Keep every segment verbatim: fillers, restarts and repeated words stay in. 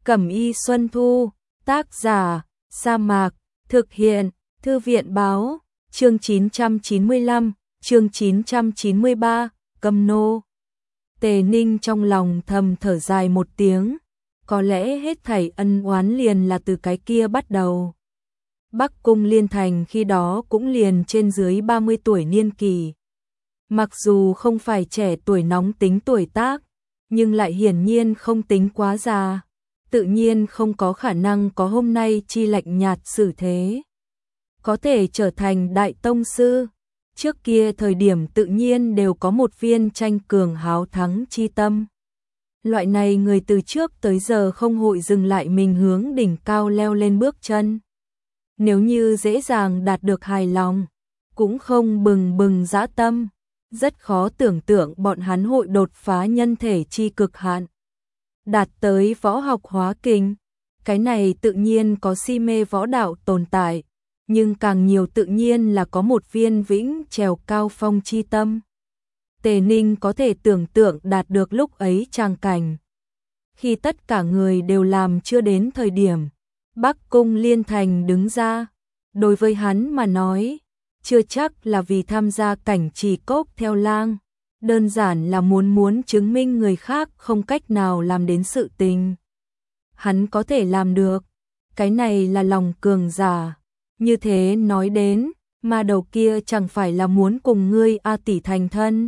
Cẩm y Xuân Thu, tác giả, Sa Mạc, thực hiện, Thư viện báo, chương chín trăm chín mươi lăm, chương chín trăm chín mươi ba, Cầm nô. Tề Ninh trong lòng thầm thở dài một tiếng, có lẽ hết thảy ân oán liền là từ cái kia bắt đầu. Bắc Cung Liên Thành khi đó cũng liền trên dưới ba mươi tuổi niên kỳ. Mặc dù không phải trẻ tuổi nóng tính tuổi tác, nhưng lại hiển nhiên không tính quá già, tự nhiên không có khả năng có hôm nay chi lạnh nhạt xử thế. Có thể trở thành đại tông sư, trước kia thời điểm tự nhiên đều có một viên tranh cường háo thắng chi tâm. Loại này người từ trước tới giờ không hội dừng lại mình hướng đỉnh cao leo lên bước chân. Nếu như dễ dàng đạt được hài lòng, cũng không bừng bừng dã tâm, rất khó tưởng tượng bọn hắn hội đột phá nhân thể chi cực hạn. Đạt tới võ học hóa kình, cái này tự nhiên có si mê võ đạo tồn tại, nhưng càng nhiều tự nhiên là có một viên vĩnh trèo cao phong chi tâm. Tề Ninh có thể tưởng tượng đạt được lúc ấy tràng cảnh. Khi tất cả người đều làm chưa đến thời điểm, Bắc Cung Liên Thành đứng ra, đối với hắn mà nói, chưa chắc là vì tham gia cảnh trì cốc theo lang, đơn giản là muốn muốn chứng minh người khác không cách nào làm đến sự tình. Hắn có thể làm được, cái này là lòng cường giả. Như thế nói đến, mà đầu kia chẳng phải là muốn cùng ngươi A tỷ thành thân.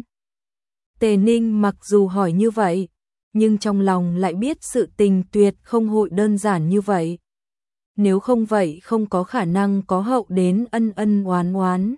Tề Ninh mặc dù hỏi như vậy, nhưng trong lòng lại biết sự tình tuyệt không hội đơn giản như vậy. Nếu không vậy không có khả năng có hậu đến ân ân oán oán.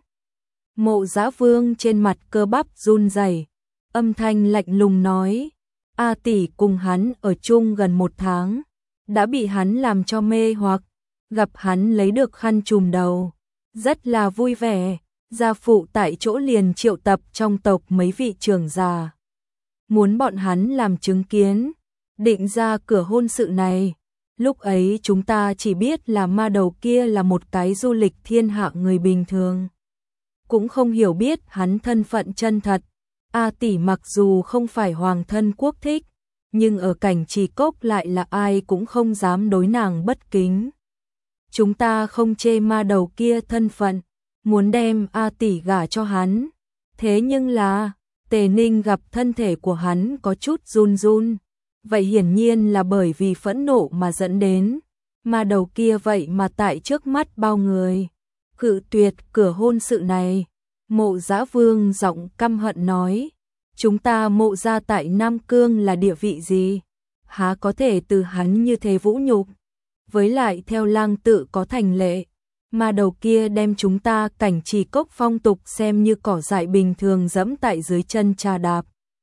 Mộ Dã Vương trên mặt cơ bắp run rẩy, âm thanh lạnh lùng nói, A tỷ cùng hắn ở chung gần một tháng, đã bị hắn làm cho mê hoặc, gặp hắn lấy được khăn trùm đầu, rất là vui vẻ, gia phụ tại chỗ liền triệu tập trong tộc mấy vị trưởng già, muốn bọn hắn làm chứng kiến, định ra cửa hôn sự này. Lúc ấy chúng ta chỉ biết là ma đầu kia là một cái du lịch thiên hạ người bình thường, cũng không hiểu biết hắn thân phận chân thật. A tỷ mặc dù không phải hoàng thân quốc thích, nhưng ở cảnh trì cốc lại là ai cũng không dám đối nàng bất kính. Chúng ta không chê ma đầu kia thân phận, muốn đem A tỷ gả cho hắn. Thế nhưng là, Tề Ninh gặp thân thể của hắn có chút run run, vậy hiển nhiên là bởi vì phẫn nộ mà dẫn đến. Ma đầu kia vậy mà tại trước mắt bao người cự tuyệt cửa hôn sự này. Mộ Dã Vương giọng căm hận nói, chúng ta Mộ gia tại Nam Cương là địa vị gì, há có thể từ hắn như thế vũ nhục. Với lại theo lang tự có thành lệ, mà đầu kia đem chúng ta cảnh trì cốc phong tục xem như cỏ dại bình thường dẫm tại dưới chân trà đạp.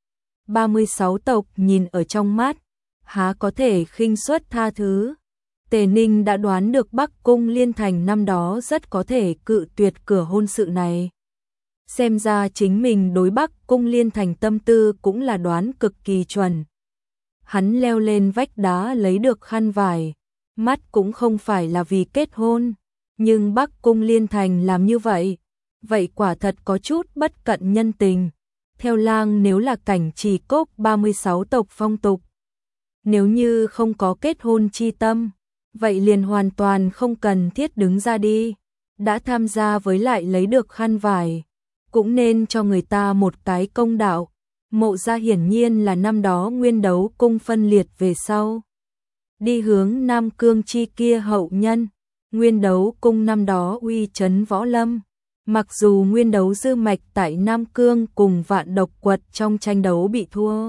ba mươi sáu tộc nhìn ở trong mắt, há có thể khinh suất tha thứ. Tề Ninh đã đoán được Bắc Cung Liên Thành năm đó rất có thể cự tuyệt cửa hôn sự này. Xem ra chính mình đối Bắc Cung Liên Thành tâm tư cũng là đoán cực kỳ chuẩn. Hắn leo lên vách đá lấy được khăn vải, mắt cũng không phải là vì kết hôn, nhưng Bắc Cung Liên Thành làm như vậy, vậy quả thật có chút bất cận nhân tình. Theo lang nếu là cảnh trì cốc ba mươi sáu tộc phong tục, nếu như không có kết hôn chi tâm, vậy liền hoàn toàn không cần thiết đứng ra đi. Đã tham gia với lại lấy được khăn vải, cũng nên cho người ta một cái công đạo. Mộ gia hiển nhiên là năm đó Nguyên Đấu Cung phân liệt về sau, đi hướng Nam Cương chi kia hậu nhân. Nguyên Đấu Cung năm đó uy chấn võ lâm, mặc dù Nguyên Đấu dư mạch tại Nam Cương cùng Vạn Độc Quật trong tranh đấu bị thua,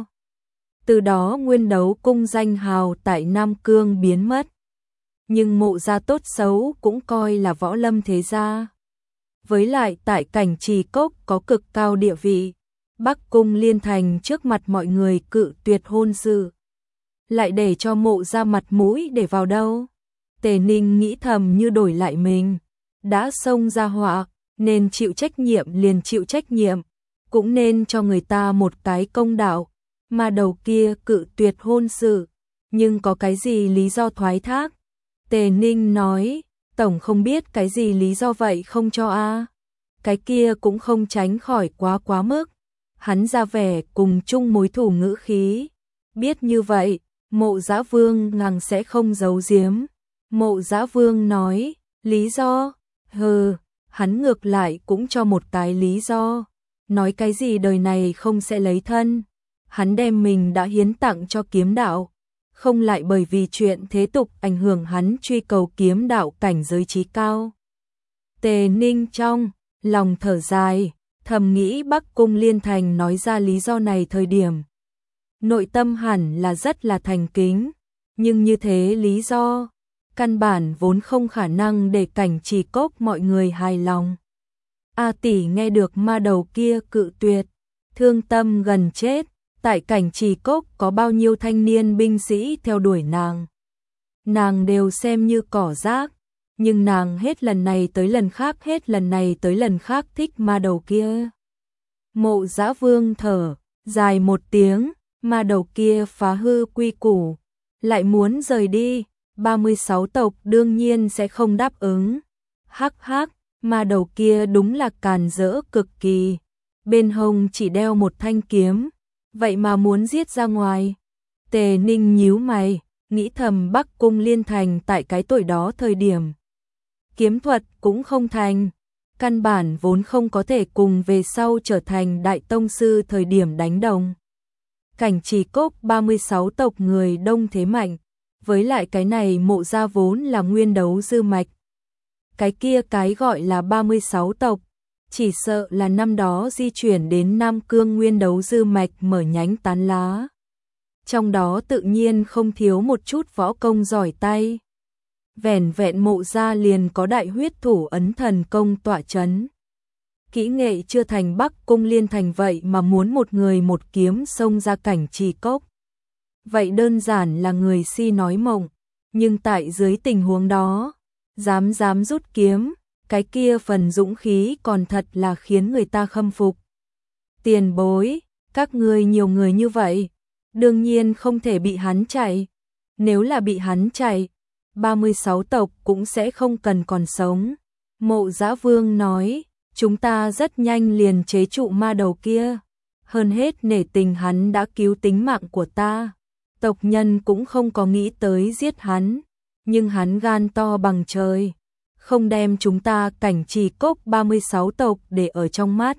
từ đó Nguyên Đấu Cung danh hào tại Nam Cương biến mất. Nhưng Mộ gia tốt xấu cũng coi là võ lâm thế gia, với lại tại cảnh trì cốc có cực cao địa vị. Bắc Cung Liên Thành trước mặt mọi người cự tuyệt hôn sự, lại để cho Mộ gia mặt mũi để vào đâu. Tề Ninh nghĩ thầm như đổi lại mình, đã xông ra họa, nên chịu trách nhiệm liền chịu trách nhiệm, cũng nên cho người ta một cái công đạo. Mà đầu kia cự tuyệt hôn sự, nhưng có cái gì lý do thoái thác? Tề Ninh nói, tổng không biết cái gì lý do vậy không cho a. Cái kia cũng không tránh khỏi quá quá mức. Hắn ra vẻ cùng chung mối thù ngữ khí, biết như vậy, Mộ Dã Vương ngằng sẽ không giấu giếm. Mộ Dã Vương nói, lý do? Hừ, hắn ngược lại cũng cho một cái lý do. Nói cái gì đời này không sẽ lấy thân. Hắn đem mình đã hiến tặng cho kiếm đạo, không lại bởi vì chuyện thế tục ảnh hưởng hắn truy cầu kiếm đạo cảnh giới trí cao. Tề Ninh trong lòng thở dài, thầm nghĩ Bắc Cung Liên Thành nói ra lý do này thời điểm nội tâm hẳn là rất là thành kính, nhưng như thế lý do căn bản vốn không khả năng để Cảnh Trì Cốc mọi người hài lòng. A tỷ nghe được ma đầu kia cự tuyệt, thương tâm gần chết. Tại Cảnh Trì Cốc có bao nhiêu thanh niên binh sĩ theo đuổi nàng, nàng đều xem như cỏ rác, nhưng nàng hết lần này tới lần khác hết lần này tới lần khác thích ma đầu kia. Mộ Dã Vương thở dài một tiếng, ma đầu kia phá hư quy củ, lại muốn rời đi, ba mươi sáu tộc đương nhiên sẽ không đáp ứng. Hắc hắc, ma đầu kia đúng là càn rỡ cực kỳ, bên hông chỉ đeo một thanh kiếm, vậy mà muốn giết ra ngoài. Tề Ninh nhíu mày, nghĩ thầm Bắc Cung Liên Thành tại cái tuổi đó thời điểm kiếm thuật cũng không thành, căn bản vốn không có thể cùng về sau trở thành đại tông sư thời điểm đánh đồng. Cảnh Trì Cốc ba mươi sáu tộc người đông thế mạnh, với lại cái này Mộ gia vốn là nguyên đấu dư mạch. Cái kia cái gọi là ba mươi sáu tộc, chỉ sợ là năm đó di chuyển đến Nam Cương nguyên đấu dư mạch mở nhánh tán lá. Trong đó tự nhiên không thiếu một chút võ công giỏi tay. Vẻn vẹn Mộ gia liền có đại huyết thủ ấn thần công tọa chấn. Kỹ nghệ chưa thành Bắc Cung Liên Thành vậy mà muốn một người một kiếm xông ra Cảnh Trì Cốc. Vậy đơn giản là người si nói mộng, nhưng tại dưới tình huống đó, dám dám rút kiếm, cái kia phần dũng khí còn thật là khiến người ta khâm phục. Tiền bối, các ngươi nhiều người như vậy, đương nhiên không thể bị hắn chạy. Nếu là bị hắn chạy, ba mươi sáu tộc cũng sẽ không cần còn sống. Mộ Dã Vương nói, chúng ta rất nhanh liền chế trụ ma đầu kia. Hơn hết nể tình hắn đã cứu tính mạng của ta. Tộc nhân cũng không có nghĩ tới giết hắn, nhưng hắn gan to bằng trời, không đem chúng ta Cảnh Trì Cốc ba mươi sáu tộc để ở trong mắt.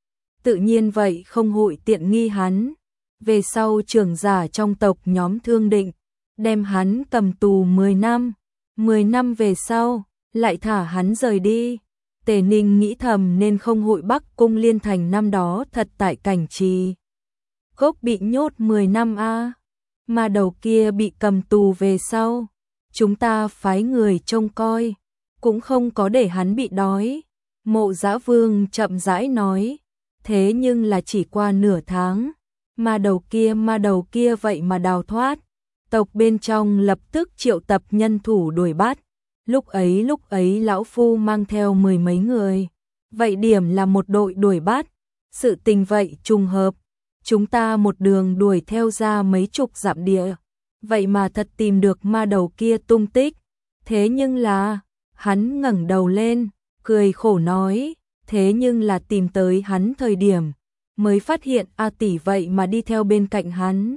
Tự nhiên vậy không hội tiện nghi hắn. Về sau trưởng giả trong tộc nhóm thương định, đem hắn cầm tù mười năm, mười năm về sau, lại thả hắn rời đi. Tề Ninh nghĩ thầm nên không hội Bắc Cung Liên Thành năm đó thật tại Cảnh Trì Cốc bị nhốt mười năm a. Mà đầu kia bị cầm tù về sau, chúng ta phái người trông coi, cũng không có để hắn bị đói. Mộ Dã Vương chậm rãi nói, thế nhưng là chỉ qua nửa tháng, mà đầu kia mà đầu kia vậy mà đào thoát. Tộc bên trong lập tức triệu tập nhân thủ đuổi bắt. Lúc ấy lúc ấy lão phu mang theo mười mấy người, vậy điểm là một đội đuổi bắt. Sự tình vậy trùng hợp, chúng ta một đường đuổi theo ra mấy chục dặm địa, vậy mà thật tìm được ma đầu kia tung tích. Thế nhưng là, hắn ngẩng đầu lên, cười khổ nói, thế nhưng là tìm tới hắn thời điểm, mới phát hiện A tỷ vậy mà đi theo bên cạnh hắn.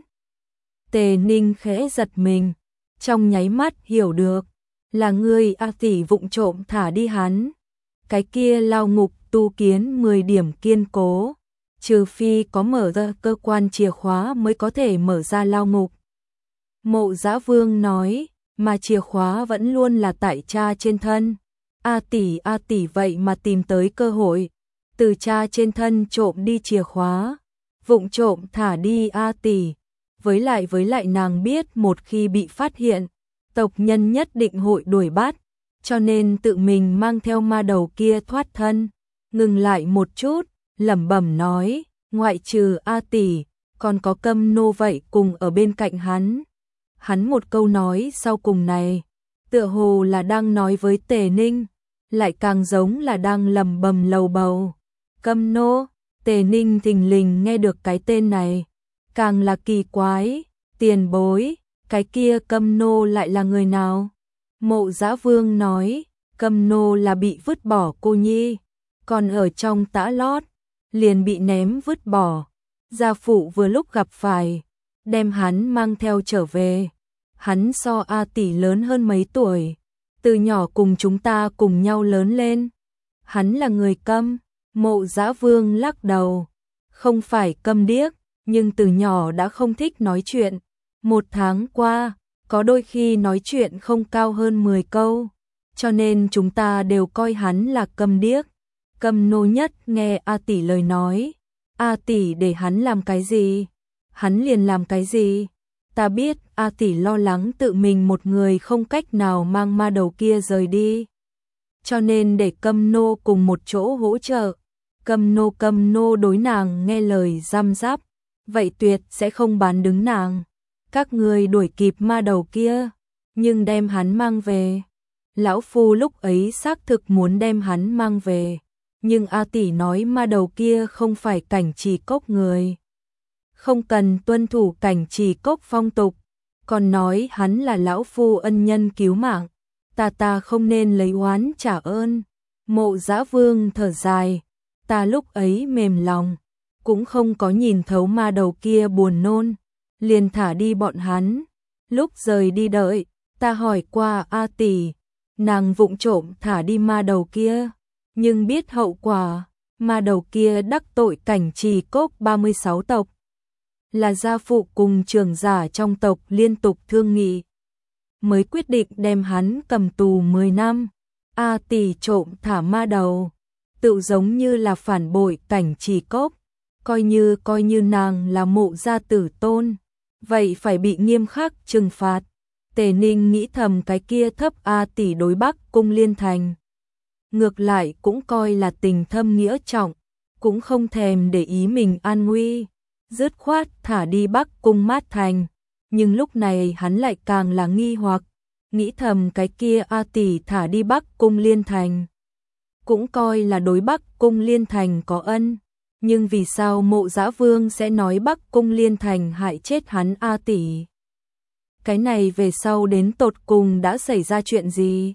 Tề Ninh khẽ giật mình, trong nháy mắt hiểu được, là ngươi A tỷ vụng trộm thả đi hắn. Cái kia lao ngục tu kiến mười điểm kiên cố, trừ phi có mở ra cơ quan chìa khóa mới có thể mở ra lao ngục. Mộ Dã Vương nói, mà chìa khóa vẫn luôn là tại cha trên thân. A tỷ A tỷ vậy mà tìm tới cơ hội, từ cha trên thân trộm đi chìa khóa, vụng trộm thả đi A tỷ. Với lại với lại nàng biết một khi bị phát hiện, tộc nhân nhất định hội đuổi bắt, cho nên tự mình mang theo ma đầu kia thoát thân. Ngừng lại một chút, lẩm bẩm nói, ngoại trừ A tỷ, còn có Câm Nô vậy cùng ở bên cạnh hắn. Hắn một câu nói sau cùng này, tựa hồ là đang nói với Tề Ninh, lại càng giống là đang lẩm bẩm lầu bầu. Câm Nô, Tề Ninh thình lình nghe được cái tên này, càng là kỳ quái. Tiền bối, cái kia Câm Nô lại là người nào? Mộ Dã Vương nói, Câm Nô là bị vứt bỏ cô nhi, còn ở trong tã lót, liền bị ném vứt bỏ. Gia phụ vừa lúc gặp phải, đem hắn mang theo trở về. Hắn so A tỷ lớn hơn mấy tuổi, từ nhỏ cùng chúng ta cùng nhau lớn lên. Hắn là người câm. Mộ Dã Vương lắc đầu, không phải câm điếc, nhưng từ nhỏ đã không thích nói chuyện. Một tháng qua, có đôi khi nói chuyện không cao hơn mười câu, cho nên chúng ta đều coi hắn là câm điếc. Câm nô nhất nghe A tỷ lời nói, A tỷ để hắn làm cái gì, hắn liền làm cái gì. Ta biết A tỷ lo lắng tự mình một người không cách nào mang ma đầu kia rời đi, cho nên để Câm nô cùng một chỗ hỗ trợ. Câm nô Câm nô đối nàng nghe lời răm rắp, vậy tuyệt sẽ không bán đứng nàng. Các người đuổi kịp ma đầu kia, nhưng đem hắn mang về. Lão phu lúc ấy xác thực muốn đem hắn mang về, nhưng A tỷ nói ma đầu kia không phải Cảnh Trì Cốc người, không cần tuân thủ Cảnh Trì Cốc phong tục, còn nói hắn là lão phu ân nhân cứu mạng, ta ta không nên lấy oán trả ơn. Mộ Dã Vương thở dài, ta lúc ấy mềm lòng, cũng không có nhìn thấu ma đầu kia buồn nôn, liền thả đi bọn hắn. Lúc rời đi đợi, ta hỏi qua A tỷ, nàng vụng trộm thả đi ma đầu kia, nhưng biết hậu quả, ma đầu kia đắc tội Cảnh Trì Cốc ba mươi sáu tộc, là gia phụ cùng trưởng giả trong tộc liên tục thương nghị, mới quyết định đem hắn cầm tù mười năm. A tỷ trộm thả ma đầu, tự giống như là phản bội Cảnh Trì Cốc, coi như coi như nàng là Mộ gia tử tôn, vậy phải bị nghiêm khắc trừng phạt. Tề Ninh nghĩ thầm cái kia thấp A tỷ đối Bắc Cung Liên Thành, ngược lại cũng coi là tình thâm nghĩa trọng, cũng không thèm để ý mình an nguy, dứt khoát thả đi Bắc Cung Mát Thành. Nhưng lúc này hắn lại càng là nghi hoặc, nghĩ thầm cái kia A tỷ thả đi Bắc Cung Liên Thành, cũng coi là đối Bắc Cung Liên Thành có ân, nhưng vì sao Mộ Dã Vương sẽ nói Bắc Cung Liên Thành hại chết hắn A tỷ? Cái này về sau đến tột cùng đã xảy ra chuyện gì?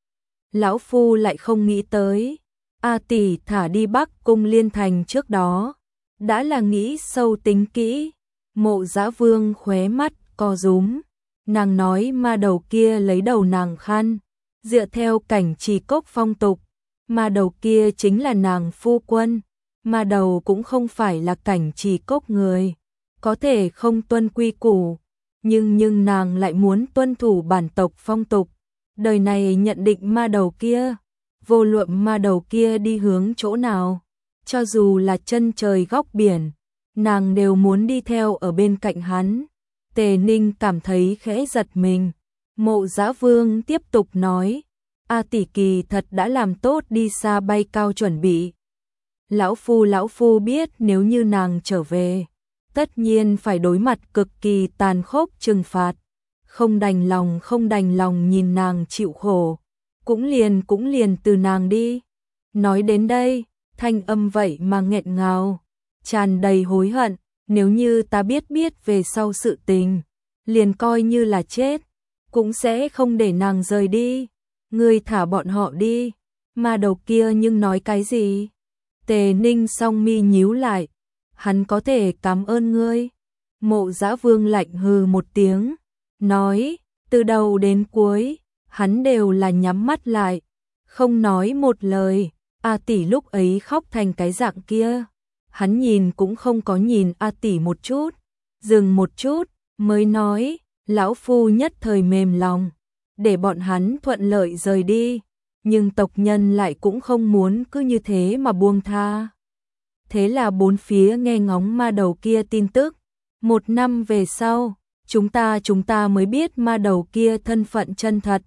Lão phu lại không nghĩ tới, A tỷ thả đi Bắc Cung Liên Thành trước đó, đã là nghĩ sâu tính kỹ. Mộ Dã Vương khóe mắt co rúm, nàng nói ma đầu kia lấy đầu nàng khăn, dựa theo Cảnh Trì Cốc phong tục, ma đầu kia chính là nàng phu quân, ma đầu cũng không phải là Cảnh Trì Cốc người, có thể không tuân quy củ, nhưng nhưng nàng lại muốn tuân thủ bản tộc phong tục. Đời này nhận định ma đầu kia, vô luận ma đầu kia đi hướng chỗ nào, cho dù là chân trời góc biển, nàng đều muốn đi theo ở bên cạnh hắn. Tề Ninh cảm thấy khẽ giật mình. Mộ Dã Vương tiếp tục nói, A tỷ kỳ thật đã làm tốt đi xa bay cao chuẩn bị. Lão phu lão phu biết nếu như nàng trở về, tất nhiên phải đối mặt cực kỳ tàn khốc trừng phạt, không đành lòng không đành lòng nhìn nàng chịu khổ, cũng liền cũng liền từ nàng đi. Nói đến đây, thanh âm vậy mà nghẹn ngào, tràn đầy hối hận, nếu như ta biết biết về sau sự tình, liền coi như là chết, cũng sẽ không để nàng rời đi. Ngươi thả bọn họ đi. Ma đầu kia nhưng nói cái gì? Tề Ninh song mi nhíu lại, hắn có thể cảm ơn ngươi. Mộ Dã Vương lạnh hừ một tiếng, nói, từ đầu đến cuối, hắn đều là nhắm mắt lại, không nói một lời. A tỷ lúc ấy khóc thành cái dạng kia, hắn nhìn cũng không có nhìn A tỷ một chút, dừng một chút, mới nói, lão phu nhất thời mềm lòng, để bọn hắn thuận lợi rời đi, nhưng tộc nhân lại cũng không muốn cứ như thế mà buông tha. Thế là bốn phía nghe ngóng ma đầu kia tin tức. Một năm về sau, chúng ta chúng ta mới biết ma đầu kia thân phận chân thật.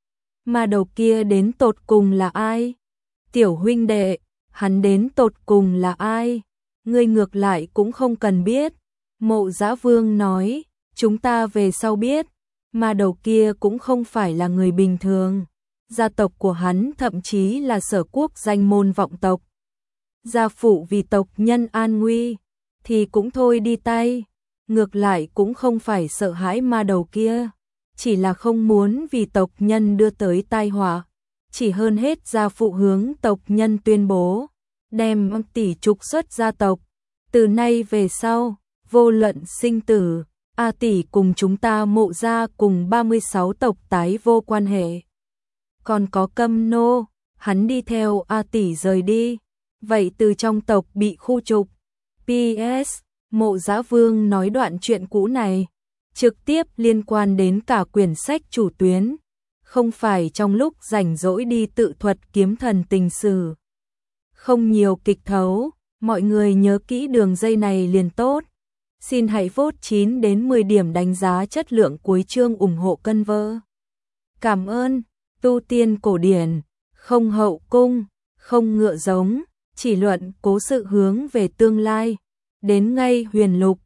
Ma đầu kia đến tột cùng là ai? Tiểu huynh đệ, hắn đến tột cùng là ai? Ngươi ngược lại cũng không cần biết. Mộ Dã Vương nói, chúng ta về sau biết, ma đầu kia cũng không phải là người bình thường. Gia tộc của hắn thậm chí là sở quốc danh môn vọng tộc. Gia phụ vì tộc nhân an nguy, thì cũng thôi đi tay. Ngược lại cũng không phải sợ hãi ma đầu kia, chỉ là không muốn vì tộc nhân đưa tới tai họa. Chỉ hơn hết gia phụ hướng tộc nhân tuyên bố, đem tỷ trục xuất gia tộc. Từ nay về sau, vô luận sinh tử, A tỷ cùng chúng ta Mộ gia cùng ba mươi sáu tộc tái vô quan hệ. Còn có Câm Nô, hắn đi theo A tỷ rời đi, vậy từ trong tộc bị khu trục. pê ét Mộ Dã Vương nói đoạn chuyện cũ này trực tiếp liên quan đến cả quyển sách chủ tuyến, không phải trong lúc rảnh rỗi đi tự thuật kiếm thần tình sử. Không nhiều kịch thấu, mọi người nhớ kỹ đường dây này liền tốt. Xin hãy vote chín đến mười điểm đánh giá chất lượng cuối chương ủng hộ cân vơ. Cảm ơn. Tu tiên cổ điển, không hậu cung, không ngựa giống, chỉ luận cố sự hướng về tương lai. Đến ngay huyền lục,